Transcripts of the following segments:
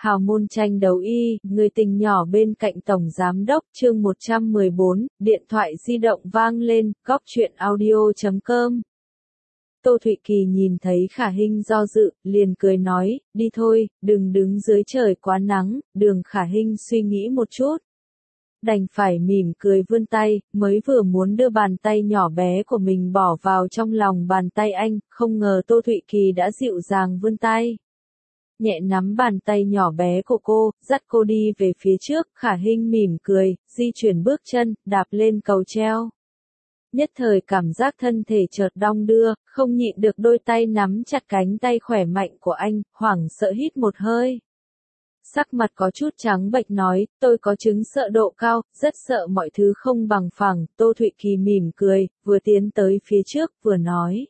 Hào môn tranh đấu y, người tình nhỏ bên cạnh Tổng Giám đốc chương 114, điện thoại di động vang lên, góc chuyện audio.com. Tô Thụy Kỳ nhìn thấy Khả Hinh do dự, liền cười nói, đi thôi, đừng đứng dưới trời quá nắng, Đường Khả Hinh suy nghĩ một chút. Đành phải mỉm cười vươn tay, mới vừa muốn đưa bàn tay nhỏ bé của mình bỏ vào trong lòng bàn tay anh, không ngờ Tô Thụy Kỳ đã dịu dàng vươn tay. Nhẹ nắm bàn tay nhỏ bé của cô, dắt cô đi về phía trước, Khả Hinh mỉm cười, di chuyển bước chân, đạp lên cầu treo. Nhất thời cảm giác thân thể chợt đong đưa, không nhịn được đôi tay nắm chặt cánh tay khỏe mạnh của anh, hoảng sợ hít một hơi. Sắc mặt có chút trắng bệch nói, tôi có chứng sợ độ cao, rất sợ mọi thứ không bằng phẳng. Tô Thụy Kỳ mỉm cười, vừa tiến tới phía trước, vừa nói.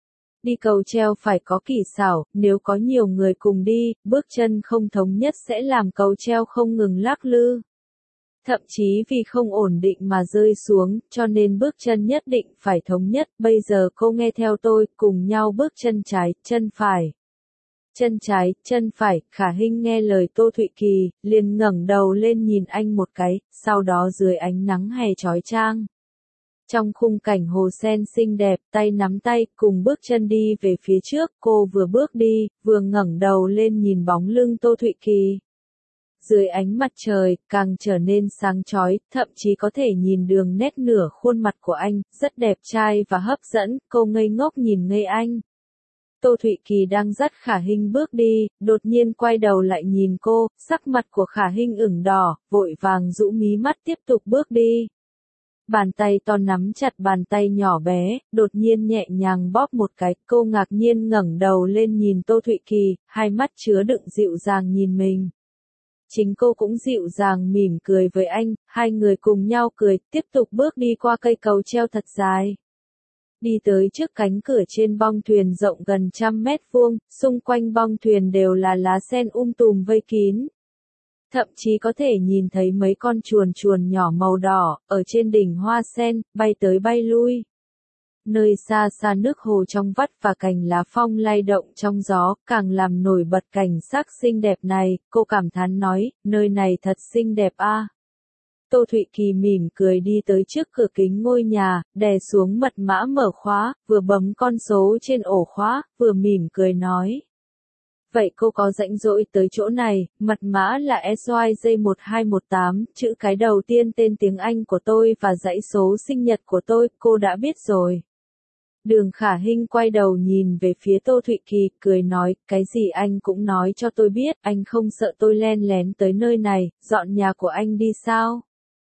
Đi cầu treo phải có kỹ xảo, nếu có nhiều người cùng đi, bước chân không thống nhất sẽ làm cầu treo không ngừng lắc lư. Thậm chí vì không ổn định mà rơi xuống, cho nên bước chân nhất định phải thống nhất. Bây giờ cô nghe theo tôi, cùng nhau bước chân trái, chân phải. Chân trái, chân phải, Khả Hinh nghe lời Tô Thụy Kỳ, liền ngẩng đầu lên nhìn anh một cái, sau đó dưới ánh nắng hè chói chang. Trong khung cảnh hồ sen xinh đẹp, tay nắm tay, cùng bước chân đi về phía trước, cô vừa bước đi, vừa ngẩng đầu lên nhìn bóng lưng Tô Thụy Kỳ. Dưới ánh mặt trời, càng trở nên sáng chói, thậm chí có thể nhìn đường nét nửa khuôn mặt của anh, rất đẹp trai và hấp dẫn, cô ngây ngốc nhìn ngây anh. Tô Thụy Kỳ đang dắt Khả Hinh bước đi, đột nhiên quay đầu lại nhìn cô, sắc mặt của Khả Hinh ửng đỏ, vội vàng rũ mí mắt tiếp tục bước đi. Bàn tay to nắm chặt bàn tay nhỏ bé, đột nhiên nhẹ nhàng bóp một cái, cô ngạc nhiên ngẩng đầu lên nhìn Tô Thụy Kỳ, hai mắt chứa đựng dịu dàng nhìn mình. Chính cô cũng dịu dàng mỉm cười với anh, hai người cùng nhau cười, tiếp tục bước đi qua cây cầu treo thật dài. Đi tới trước cánh cửa trên bong thuyền rộng gần 100 mét vuông, xung quanh bong thuyền đều là lá sen tùm vây kín. Thậm chí có thể nhìn thấy mấy con chuồn chuồn nhỏ màu đỏ, ở trên đỉnh hoa sen, bay tới bay lui. Nơi xa xa nước hồ trong vắt và cành lá phong lay động trong gió, càng làm nổi bật cảnh sắc xinh đẹp này, cô cảm thán nói, nơi này thật xinh đẹp a. Tô Thụy Kỳ mỉm cười đi tới trước cửa kính ngôi nhà, đè xuống mật mã mở khóa, vừa bấm con số trên ổ khóa, vừa mỉm cười nói. Vậy cô có rảnh rỗi tới chỗ này, mật mã là SYJ1218, chữ cái đầu tiên tên tiếng Anh của tôi và dãy số sinh nhật của tôi, cô đã biết rồi. Đường Khả Hinh quay đầu nhìn về phía Tô Thụy Kỳ, cười nói, cái gì anh cũng nói cho tôi biết, anh không sợ tôi len lén tới nơi này, dọn nhà của anh đi sao?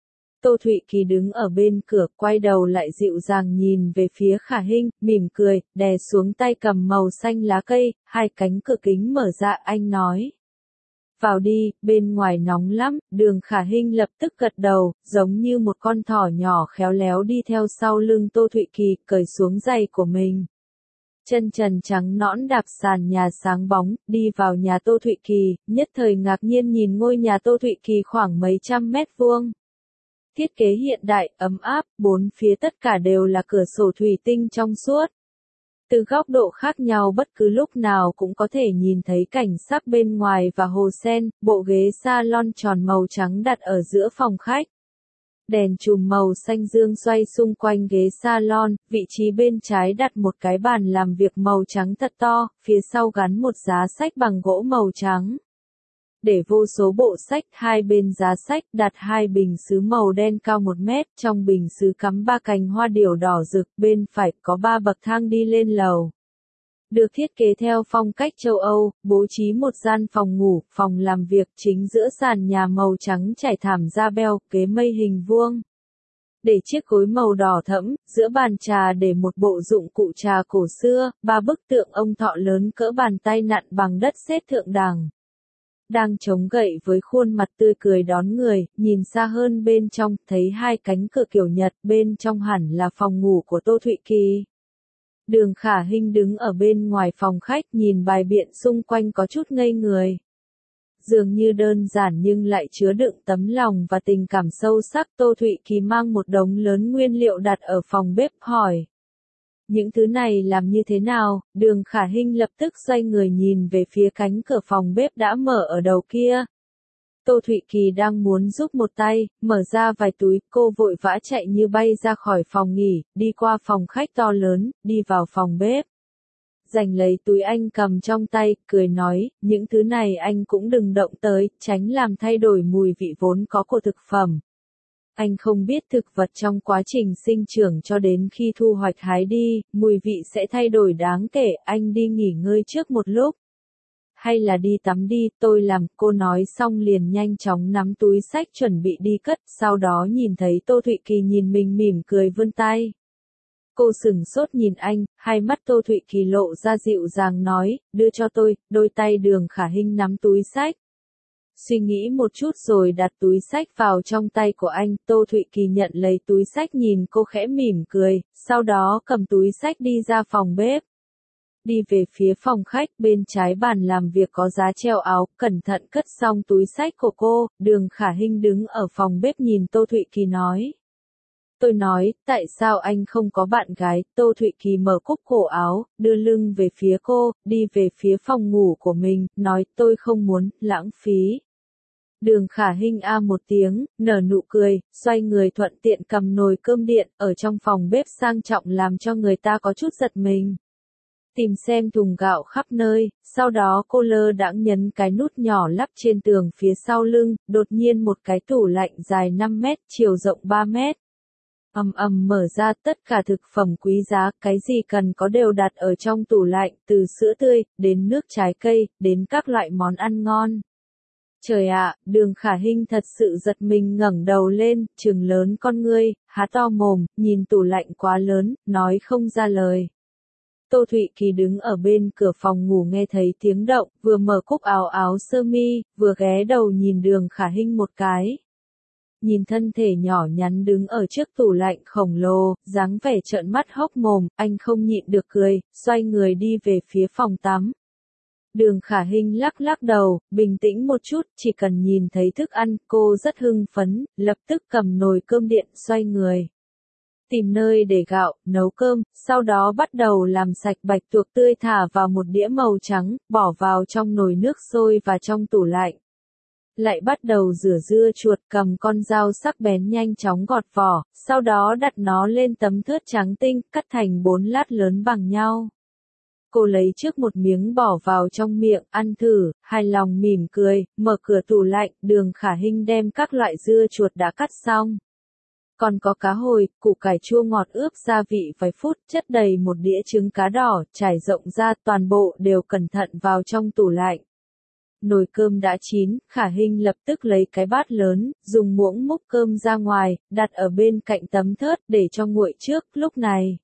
Tô Thụy Kỳ đứng ở bên cửa, quay đầu lại dịu dàng nhìn về phía Khả Hinh, mỉm cười, đè xuống tay cầm màu xanh lá cây, hai cánh cửa kính mở ra, anh nói. Vào đi, bên ngoài nóng lắm, Đường Khả Hinh lập tức gật đầu, giống như một con thỏ nhỏ khéo léo đi theo sau lưng Tô Thụy Kỳ, cởi xuống giày của mình. Chân trần trắng nõn đạp sàn nhà sáng bóng, đi vào nhà Tô Thụy Kỳ, nhất thời ngạc nhiên nhìn ngôi nhà Tô Thụy Kỳ khoảng mấy trăm mét vuông. Thiết kế hiện đại, ấm áp, bốn phía tất cả đều là cửa sổ thủy tinh trong suốt. Từ góc độ khác nhau bất cứ lúc nào cũng có thể nhìn thấy cảnh sắc bên ngoài và hồ sen, bộ ghế salon tròn màu trắng đặt ở giữa phòng khách. Đèn chùm màu xanh dương xoay xung quanh ghế salon, vị trí bên trái đặt một cái bàn làm việc màu trắng thật to, phía sau gắn một giá sách bằng gỗ màu trắng. Để vô số bộ sách, hai bên giá sách đặt hai bình sứ màu đen cao 1 mét, trong bình sứ cắm 3 cành hoa điểu đỏ rực, bên phải có 3 bậc thang đi lên lầu. Được thiết kế theo phong cách châu Âu, bố trí một gian phòng ngủ, phòng làm việc chính giữa sàn nhà màu trắng trải thảm da beo, ghế mây hình vuông. Để chiếc gối màu đỏ thẫm, giữa bàn trà để một bộ dụng cụ trà cổ xưa, 3 bức tượng ông thọ lớn cỡ bàn tay nặn bằng đất sét thượng đẳng. Đang chống gậy với khuôn mặt tươi cười đón người, nhìn xa hơn bên trong, thấy hai cánh cửa kiểu Nhật, bên trong hẳn là phòng ngủ của Tô Thụy Kỳ. Đường Khả Hinh đứng ở bên ngoài phòng khách nhìn bài biện xung quanh có chút ngây người. Dường như đơn giản nhưng lại chứa đựng tấm lòng và tình cảm sâu sắc. Tô Thụy Kỳ mang một đống lớn nguyên liệu đặt ở phòng bếp hỏi. Những thứ này làm như thế nào? Đường Khả Hinh lập tức xoay người nhìn về phía cánh cửa phòng bếp đã mở ở đầu kia. Tô Thụy Kỳ đang muốn giúp một tay, mở ra vài túi, cô vội vã chạy như bay ra khỏi phòng nghỉ, đi qua phòng khách to lớn, đi vào phòng bếp. Giành lấy túi anh cầm trong tay, cười nói, những thứ này anh cũng đừng động tới, tránh làm thay đổi mùi vị vốn có của thực phẩm. Anh không biết thực vật trong quá trình sinh trưởng cho đến khi thu hoạch hái đi, mùi vị sẽ thay đổi đáng kể, anh đi nghỉ ngơi trước một lúc. Hay là đi tắm đi, tôi làm, cô nói xong liền nhanh chóng nắm túi xách chuẩn bị đi cất, sau đó nhìn thấy Tô Thụy Kỳ nhìn mình mỉm cười vươn tay. Cô sửng sốt nhìn anh, hai mắt Tô Thụy Kỳ lộ ra dịu dàng nói, đưa cho tôi, đôi tay Đường Khả Hinh nắm túi xách. Suy nghĩ một chút rồi đặt túi xách vào trong tay của anh, Tô Thụy Kỳ nhận lấy túi xách nhìn cô khẽ mỉm cười, sau đó cầm túi xách đi ra phòng bếp. Đi về phía phòng khách, bên trái bàn làm việc có giá treo áo, cẩn thận cất xong túi xách của cô, Đường Khả Hinh đứng ở phòng bếp nhìn Tô Thụy Kỳ nói. Tôi nói, tại sao anh không có bạn gái? Tô Thụy Kỳ mở cúc cổ áo, đưa lưng về phía cô, đi về phía phòng ngủ của mình, nói tôi không muốn, lãng phí. Đường Khả Hinh a một tiếng, nở nụ cười, xoay người thuận tiện cầm nồi cơm điện, ở trong phòng bếp sang trọng làm cho người ta có chút giật mình. Tìm xem thùng gạo khắp nơi, sau đó cô lơ đãng nhấn cái nút nhỏ lắp trên tường phía sau lưng, đột nhiên một cái tủ lạnh dài 5 mét, chiều rộng 3 mét. Ầm ầm mở ra, tất cả thực phẩm quý giá, cái gì cần có đều đặt ở trong tủ lạnh, từ sữa tươi, đến nước trái cây, đến các loại món ăn ngon. Trời ạ, Đường Khả Hinh thật sự giật mình ngẩng đầu lên, trừng lớn con ngươi, há to mồm, nhìn tủ lạnh quá lớn, nói không ra lời. Tô Thụy Kỳ đứng ở bên cửa phòng ngủ nghe thấy tiếng động, vừa mở cúc áo sơ mi, vừa ghé đầu nhìn Đường Khả Hinh một cái. Nhìn thân thể nhỏ nhắn đứng ở trước tủ lạnh khổng lồ, dáng vẻ trợn mắt hốc mồm, anh không nhịn được cười, xoay người đi về phía phòng tắm. Đường Khả Hinh lắc lắc đầu, bình tĩnh một chút, chỉ cần nhìn thấy thức ăn, cô rất hưng phấn, lập tức cầm nồi cơm điện, xoay người. Tìm nơi để gạo, nấu cơm, sau đó bắt đầu làm sạch bạch tuộc tươi thả vào một đĩa màu trắng, bỏ vào trong nồi nước sôi và trong tủ lạnh. Lại bắt đầu rửa dưa chuột, cầm con dao sắc bén nhanh chóng gọt vỏ, sau đó đặt nó lên tấm thớt trắng tinh, cắt thành 4 lát lớn bằng nhau. Cô lấy trước một miếng bỏ vào trong miệng, ăn thử, hài lòng mỉm cười, mở cửa tủ lạnh, Đường Khả Hinh đem các loại dưa chuột đã cắt xong. Còn có cá hồi, củ cải chua ngọt ướp gia vị vài phút, chất đầy một đĩa trứng cá đỏ, trải rộng ra, toàn bộ đều cẩn thận vào trong tủ lạnh. Nồi cơm đã chín, Khả Hinh lập tức lấy cái bát lớn, dùng muỗng múc cơm ra ngoài, đặt ở bên cạnh tấm thớt để cho nguội trước, lúc này.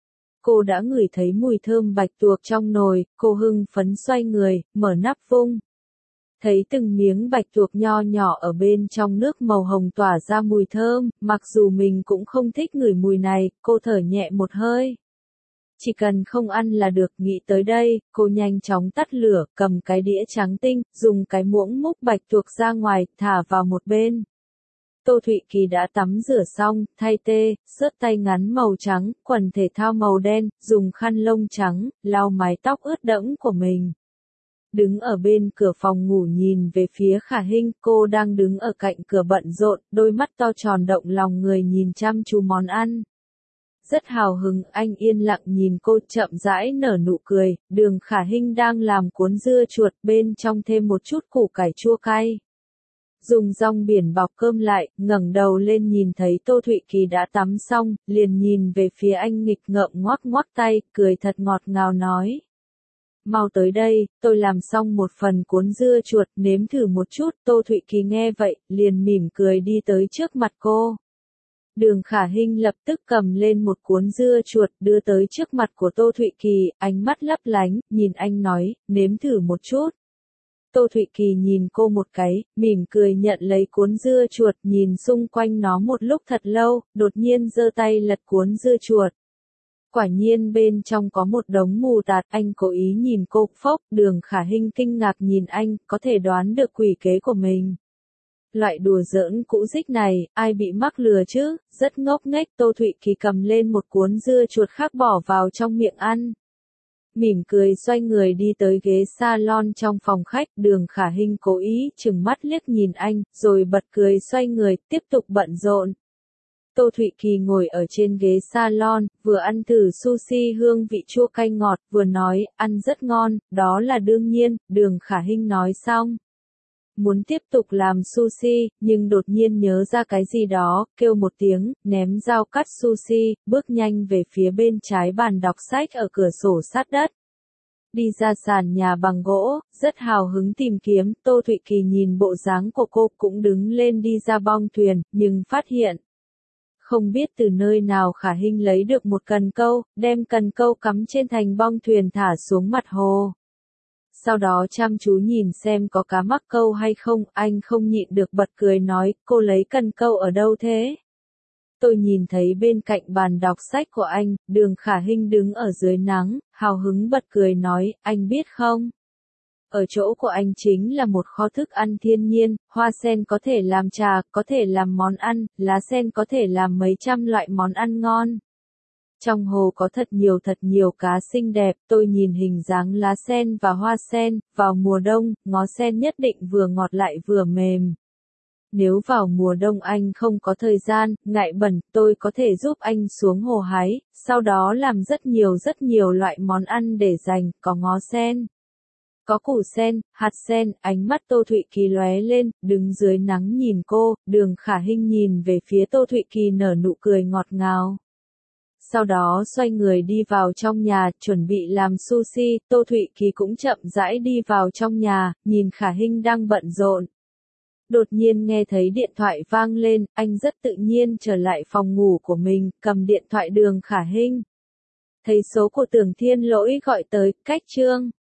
Cô đã ngửi thấy mùi thơm bạch tuộc trong nồi, cô hưng phấn xoay người, mở nắp vung. Thấy từng miếng bạch tuộc nho nhỏ ở bên trong nước màu hồng tỏa ra mùi thơm, mặc dù mình cũng không thích ngửi mùi này, cô thở nhẹ một hơi. Chỉ cần không ăn là được, nghĩ tới đây, cô nhanh chóng tắt lửa, cầm cái đĩa trắng tinh, dùng cái muỗng múc bạch tuộc ra ngoài, thả vào một bên. Tô Thụy Kỳ đã tắm rửa xong, thay tê, sớt tay ngắn màu trắng, quần thể thao màu đen, dùng khăn lông trắng, lau mái tóc ướt đẫm của mình. Đứng ở bên cửa phòng ngủ nhìn về phía Khả Hinh, cô đang đứng ở cạnh cửa bận rộn, đôi mắt to tròn động lòng người nhìn chăm chú món ăn. Rất hào hứng, anh yên lặng nhìn cô chậm rãi nở nụ cười, Đường Khả Hinh đang làm cuốn dưa chuột, bên trong thêm một chút củ cải chua cay. Dùng rong biển bọc cơm lại, ngẩng đầu lên nhìn thấy Tô Thụy Kỳ đã tắm xong, liền nhìn về phía anh nghịch ngợm ngoắc ngoắc tay, cười thật ngọt ngào nói. Mau tới đây, tôi làm xong một phần cuốn dưa chuột, nếm thử một chút, Tô Thụy Kỳ nghe vậy, liền mỉm cười đi tới trước mặt cô. Đường Khả Hinh lập tức cầm lên một cuốn dưa chuột đưa tới trước mặt của Tô Thụy Kỳ, ánh mắt lấp lánh, nhìn anh nói, nếm thử một chút. Tô Thụy Kỳ nhìn cô một cái, mỉm cười nhận lấy cuốn dưa chuột, nhìn xung quanh nó một lúc thật lâu, đột nhiên giơ tay lật cuốn dưa chuột. Quả nhiên bên trong có một đống mù tạt, anh cố ý nhìn cô, phốc, Đường Khả Hinh kinh ngạc nhìn anh, có thể đoán được quỷ kế của mình. Loại đùa giỡn cũ dích này, ai bị mắc lừa chứ, rất ngốc nghếch. Tô Thụy Kỳ cầm lên một cuốn dưa chuột khác bỏ vào trong miệng ăn. Mỉm cười xoay người đi tới ghế salon trong phòng khách, Đường Khả Hinh cố ý chừng mắt liếc nhìn anh, rồi bật cười xoay người, tiếp tục bận rộn. Tô Thụy Kỳ ngồi ở trên ghế salon, vừa ăn thử sushi hương vị chua cay ngọt, vừa nói, ăn rất ngon, đó là đương nhiên. Đường Khả Hinh nói xong, muốn tiếp tục làm sushi, nhưng đột nhiên nhớ ra cái gì đó, kêu một tiếng, ném dao cắt sushi, bước nhanh về phía bên trái bàn đọc sách ở cửa sổ sát đất. Đi ra sàn nhà bằng gỗ, rất hào hứng tìm kiếm. Tô Thụy Kỳ nhìn bộ dáng của cô cũng đứng lên đi ra bong thuyền, nhưng phát hiện không biết từ nơi nào Khả Hinh lấy được một cần câu, đem cần câu cắm trên thành bong thuyền thả xuống mặt hồ. Sau đó chăm chú nhìn xem có cá mắc câu hay không, anh không nhịn được bật cười nói, cô lấy cần câu ở đâu thế? Tôi nhìn thấy bên cạnh bàn đọc sách của anh, Đường Khả Hinh đứng ở dưới nắng, hào hứng bật cười nói, anh biết không? Ở chỗ của anh chính là một kho thức ăn thiên nhiên, hoa sen có thể làm trà, có thể làm món ăn, lá sen có thể làm mấy trăm loại món ăn ngon. Trong hồ có thật nhiều cá xinh đẹp, tôi nhìn hình dáng lá sen và hoa sen, vào mùa đông, ngó sen nhất định vừa ngọt lại vừa mềm. Nếu vào mùa đông anh không có thời gian, ngại bẩn, tôi có thể giúp anh xuống hồ hái, sau đó làm rất nhiều loại món ăn để dành, có ngó sen, có củ sen, hạt sen. Ánh mắt Tô Thụy Kỳ lóe lên, đứng dưới nắng nhìn cô. Đường Khả Hinh nhìn về phía Tô Thụy Kỳ nở nụ cười ngọt ngào. Sau đó xoay người đi vào trong nhà, chuẩn bị làm sushi. Tô Thụy Kỳ cũng chậm rãi đi vào trong nhà, nhìn Khả Hinh đang bận rộn. Đột nhiên nghe thấy điện thoại vang lên, anh rất tự nhiên trở lại phòng ngủ của mình, cầm điện thoại Đường Khả Hinh. Thấy số của Tưởng Thiên Lỗi gọi tới, cách chương